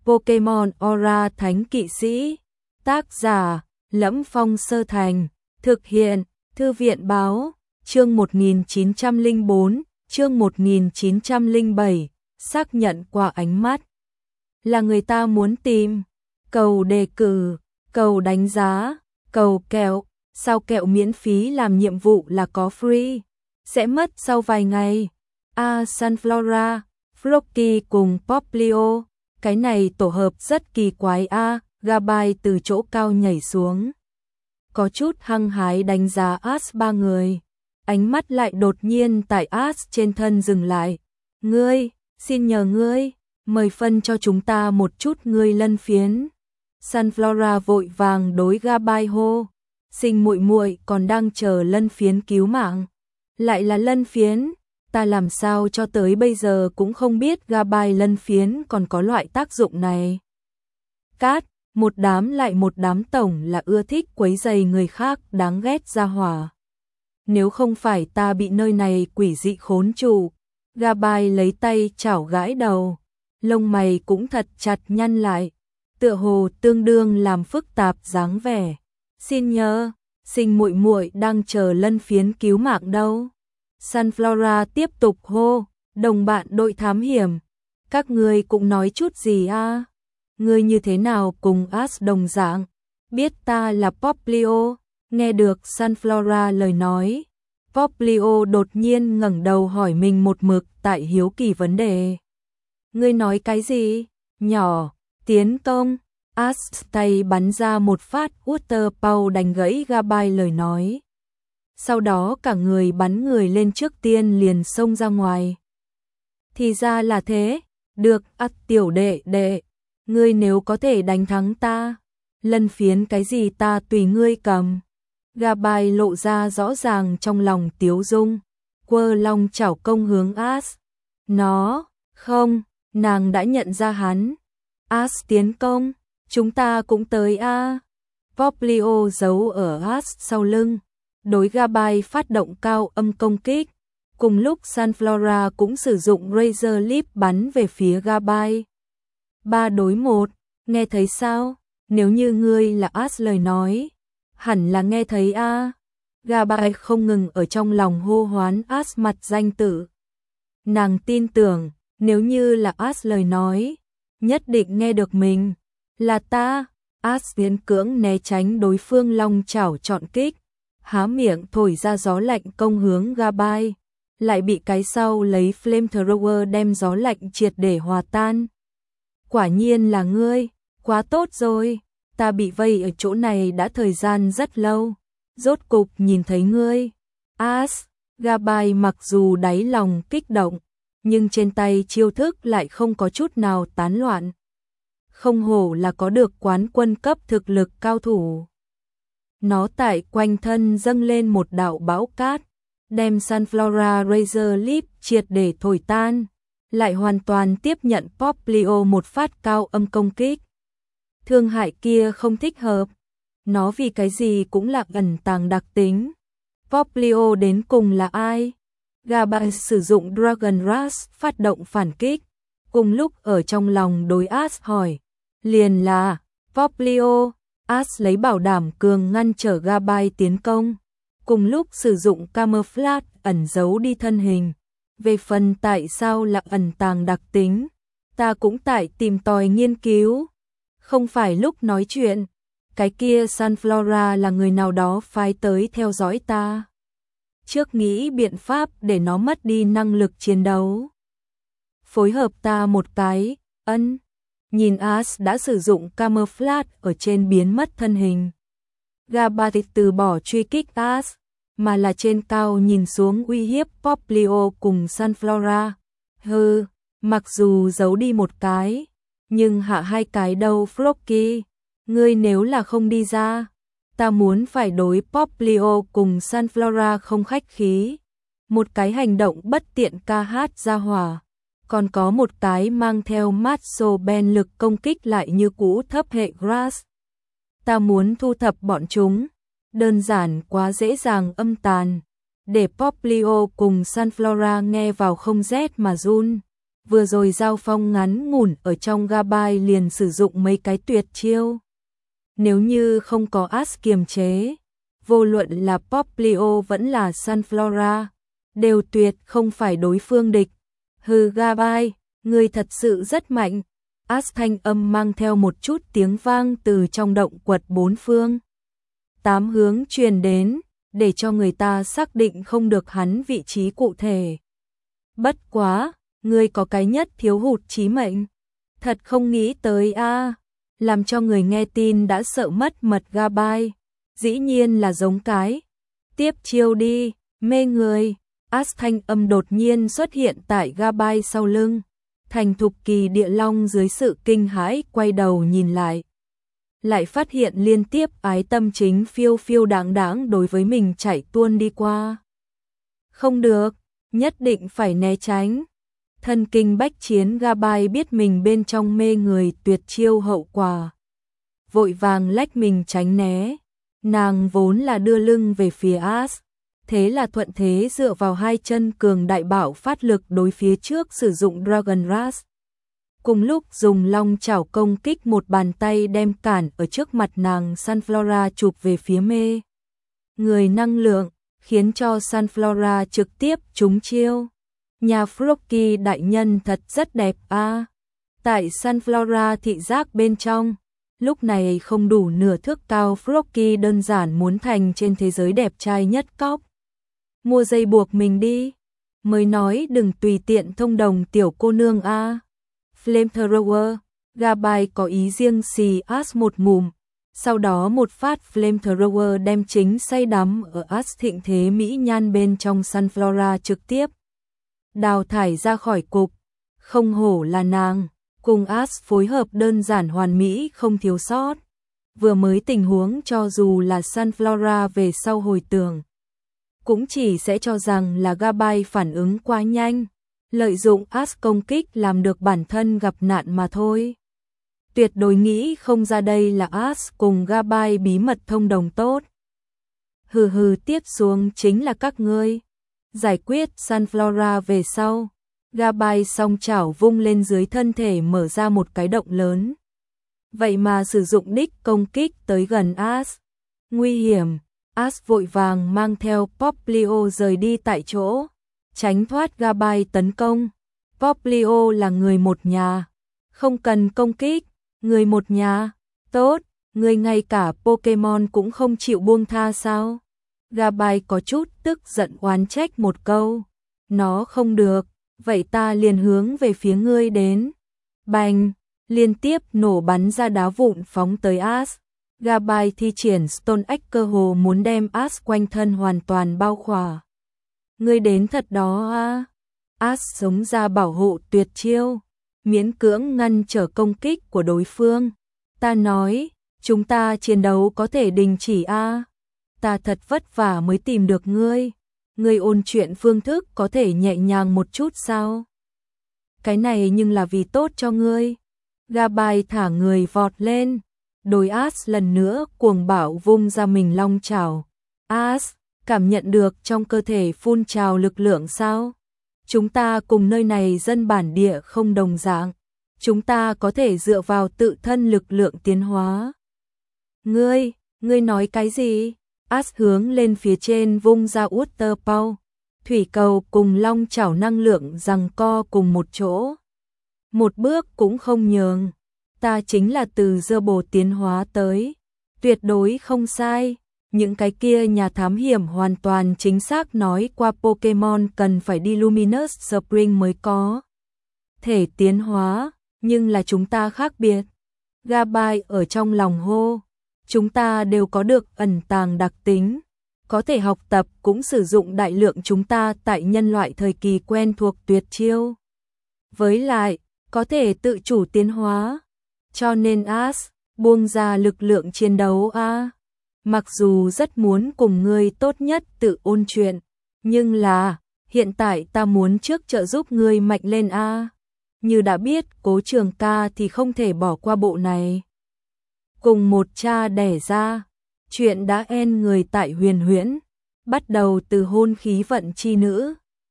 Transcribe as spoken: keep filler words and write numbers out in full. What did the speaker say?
Pokemon Aura Thánh Kỵ Sĩ. Tác giả: Lẫm Phong Sơ Thành. Thực hiện: Thư viện Báo. Chương một nghìn chín trăm lẻ bốn, chương một nghìn chín trăm lẻ bảy. Xác nhận qua ánh mắt. Là người ta muốn tìm. Cầu đề cử, cầu đánh giá, cầu kẹo. Sao kẹo miễn phí làm nhiệm vụ là có free? Sẽ mất sau vài ngày. A Sunflora, Froakie cùng Popplio. Cái này tổ hợp rất kỳ quái a. Gabai từ chỗ cao nhảy xuống, có chút hăng hái đánh giá Ash ba người. Ánh mắt lại đột nhiên tại Ash trên thân dừng lại. Ngươi, xin nhờ ngươi, mời phân cho chúng ta một chút ngươi lân phiến. Sunflora vội vàng đối Gabai hô. Sinh muội muội còn đang chờ lân phiến cứu mạng. Lại là lân phiến, ta làm sao cho tới bây giờ cũng không biết Gabai lân phiến còn có loại tác dụng này. Cát, một đám lại một đám tổng là ưa thích quấy rầy người khác đáng ghét ra hỏa. Nếu không phải ta bị nơi này quỷ dị khốn trụ. Gabai lấy tay chảo gãi đầu, lông mày cũng thật chặt nhăn lại, tựa hồ tương đương làm phức tạp dáng vẻ. Xin nhớ, sinh muội muội đang chờ lân phiến cứu mạng đâu. Sunflora tiếp tục hô, đồng bạn đội thám hiểm, các ngươi cũng nói chút gì a? À? Ngươi như thế nào cùng Ash đồng dạng? Biết ta là Popplio. Nghe được Sunflora lời nói, Popplio đột nhiên ngẩng đầu hỏi mình một mực tại hiếu kỳ vấn đề. Ngươi nói cái gì? Nhỏ, tiến công. Ash tay bắn ra một phát Water Pow đánh gãy Gabai lời nói. Sau đó cả người bắn người lên trước tiên liền xông ra ngoài. Thì ra là thế, được, ắt tiểu đệ đệ, ngươi nếu có thể đánh thắng ta, lân phiến cái gì ta tùy ngươi cầm. Gabai lộ ra rõ ràng trong lòng tiếu dung, quơ long chảo công hướng Ash. Nó, không, nàng đã nhận ra hắn. Ash tiến công, chúng ta cũng tới a. À. Popplio giấu ở Ash sau lưng, đối Gabai phát động cao âm công kích. Cùng lúc Sunflora cũng sử dụng Razor Leaf bắn về phía Gabai. Ba đối một, nghe thấy sao? Nếu như ngươi là Ash lời nói, hẳn là nghe thấy a. À. Gabai không ngừng ở trong lòng hô hoán Ash mặt danh tử. Nàng tin tưởng, nếu như là Ash lời nói, nhất định nghe được mình. Là ta. Ash miễn cưỡng né tránh đối phương long chảo trọn kích, há miệng thổi ra gió lạnh công hướng Gabai, lại bị cái sau lấy flamethrower đem gió lạnh triệt để hòa tan. Quả nhiên là ngươi, quá tốt rồi, ta bị vây ở chỗ này đã thời gian rất lâu, rốt cục nhìn thấy ngươi. Ash, Gabai mặc dù đáy lòng kích động, nhưng trên tay chiêu thức lại không có chút nào tán loạn. Không hổ là có được quán quân cấp thực lực cao thủ. Nó tại quanh thân dâng lên một đạo bão cát, đem Sunflora Razor Leaf triệt để thổi tan, lại hoàn toàn tiếp nhận Popplio một phát cao âm công kích. Thương hại kia không thích hợp, nó vì cái gì cũng là ẩn tàng đặc tính. Popplio đến cùng là ai? Gabai sử dụng Dragon Rush phát động phản kích, cùng lúc ở trong lòng đối Ash hỏi, liền là Popplio. Ash lấy bảo đảm cường ngăn trở Gabai tiến công, cùng lúc sử dụng camouflage ẩn giấu đi thân hình. Về phần tại sao là ẩn tàng đặc tính, ta cũng tại tìm tòi nghiên cứu. Không phải lúc nói chuyện, cái kia Sunflora là người nào đó phái tới theo dõi ta. Trước nghĩ biện pháp để nó mất đi năng lực chiến đấu. Phối hợp ta một cái, ân. Nhìn Ash đã sử dụng camouflage ở trên biến mất thân hình. Gabai từ bỏ truy kích Ash, mà là trên cao nhìn xuống uy hiếp Popplio cùng Sunflora. Hừ, mặc dù giấu đi một cái, nhưng hạ hai cái đâu Froakie. Ngươi nếu là không đi ra, ta muốn phải đối Popplio cùng Sunflora không khách khí. Một cái hành động bất tiện ca hát ra hỏa. Còn có một cái mang theo Matso Ben lực công kích lại như cũ thấp hệ Grass. Ta muốn thu thập bọn chúng, đơn giản quá dễ dàng âm tàn, để Popplio cùng Sunflora nghe vào không rét mà run. Vừa rồi giao phong ngắn ngủn ở trong Gabai liền sử dụng mấy cái tuyệt chiêu. Nếu như không có Ash kiềm chế, vô luận là Popplio vẫn là Sunflora, đều tuyệt không phải đối phương địch. Hừ Gabai, ngươi thật sự rất mạnh. Ash thanh âm mang theo một chút tiếng vang từ trong động quật bốn phương tám hướng truyền đến, để cho người ta xác định không được hắn vị trí cụ thể. Bất quá, ngươi có cái nhất thiếu hụt chí mệnh. Thật không nghĩ tới a, làm cho người nghe tin đã sợ mất mật Gabai. Dĩ nhiên là giống cái. Tiếp chiêu đi, mê người. Ash thanh âm đột nhiên xuất hiện tại Gabai sau lưng. Thành thục kỳ địa long dưới sự kinh hãi quay đầu nhìn lại. Lại phát hiện liên tiếp ái tâm chính phiêu phiêu đáng đáng đối với mình chạy tuôn đi qua. Không được, nhất định phải né tránh. Thân kinh bách chiến Gabai biết mình bên trong mê người tuyệt chiêu hậu quả. Vội vàng lách mình tránh né. Nàng vốn là đưa lưng về phía Ash. Thế là thuận thế dựa vào hai chân cường đại bảo phát lực đối phía trước sử dụng Dragon Rush. Cùng lúc dùng long chảo công kích một bàn tay đem cản ở trước mặt nàng Sunflora chụp về phía mê. Người năng lượng, khiến cho Sunflora trực tiếp trúng chiêu. Nhà Frocky đại nhân thật rất đẹp a. À. Tại Sunflora thị giác bên trong, lúc này không đủ nửa thước cao Frocky đơn giản muốn thành trên thế giới đẹp trai nhất cóc. Mua dây buộc mình đi. Mới nói đừng tùy tiện thông đồng tiểu cô nương a. À. Flamethrower, Gabai có ý riêng xì Ash một ngụm, sau đó một phát Flamethrower đem chính say đắm ở Ash thịnh thế mỹ nhan bên trong Sunflora trực tiếp đào thải ra khỏi cục. Không hổ là nàng, cùng Ash phối hợp đơn giản hoàn mỹ không thiếu sót. Vừa mới tình huống cho dù là Sunflora về sau hồi tưởng, cũng chỉ sẽ cho rằng là Gabai phản ứng quá nhanh, lợi dụng Ash công kích làm được bản thân gặp nạn mà thôi. Tuyệt đối nghĩ không ra đây là Ash cùng Gabai bí mật thông đồng tốt. Hừ hừ, tiếp xuống chính là các ngươi. Giải quyết Sunflora về sau, Gabai song chảo vung lên dưới thân thể mở ra một cái động lớn. Vậy mà sử dụng đích công kích tới gần Ash. Nguy hiểm, Ash vội vàng mang theo Popplio rời đi tại chỗ, tránh thoát Gabai tấn công. Popplio là người một nhà, không cần công kích, người một nhà, tốt, người ngay cả Pokemon cũng không chịu buông tha sao? Gabai có chút tức giận oán trách một câu, nó không được, vậy ta liền hướng về phía ngươi đến. Bành, liên tiếp nổ bắn ra đá vụn phóng tới Ash. Gabai thi triển Stone Axe cơ hồ muốn đem Ash quanh thân hoàn toàn bao khỏa. Ngươi đến thật đó a. Ash sống ra bảo hộ tuyệt chiêu, miễn cưỡng ngăn trở công kích của đối phương. Ta nói, chúng ta chiến đấu có thể đình chỉ a. Ta thật vất vả mới tìm được ngươi. Ngươi ôn chuyện phương thức có thể nhẹ nhàng một chút sao? Cái này nhưng là vì tốt cho ngươi. Gabai thả người vọt lên. Đối Ash lần nữa cuồng bạo vung ra mình long chảo. Ash, cảm nhận được trong cơ thể phun trào lực lượng sao? Chúng ta cùng nơi này dân bản địa không đồng dạng. Chúng ta có thể dựa vào tự thân lực lượng tiến hóa. Ngươi, ngươi nói cái gì? Ash hướng lên phía trên vung ra Water Paw. Thủy cầu cùng long chảo năng lượng giằng co cùng một chỗ. Một bước cũng không nhường. Ta chính là từ dơ bồ tiến hóa tới. Tuyệt đối không sai. Những cái kia nhà thám hiểm hoàn toàn chính xác nói qua Pokemon cần phải đi Luminous Spring mới có thể tiến hóa, nhưng là chúng ta khác biệt. Gabai ở trong lòng hô. Chúng ta đều có được ẩn tàng đặc tính, có thể học tập cũng sử dụng đại lượng chúng ta tại nhân loại thời kỳ quen thuộc tuyệt chiêu. Với lại, có thể tự chủ tiến hóa. Cho nên Ash, buông ra lực lượng chiến đấu a. À. Mặc dù rất muốn cùng ngươi tốt nhất tự ôn chuyện, nhưng là, hiện tại ta muốn trước trợ giúp ngươi mạnh lên a. À. Như đã biết Cố Trường Ca thì không thể bỏ qua bộ này. Cùng một cha đẻ ra, chuyện đã en người tại Huyền Huyễn, bắt đầu từ hôn khí vận chi nữ,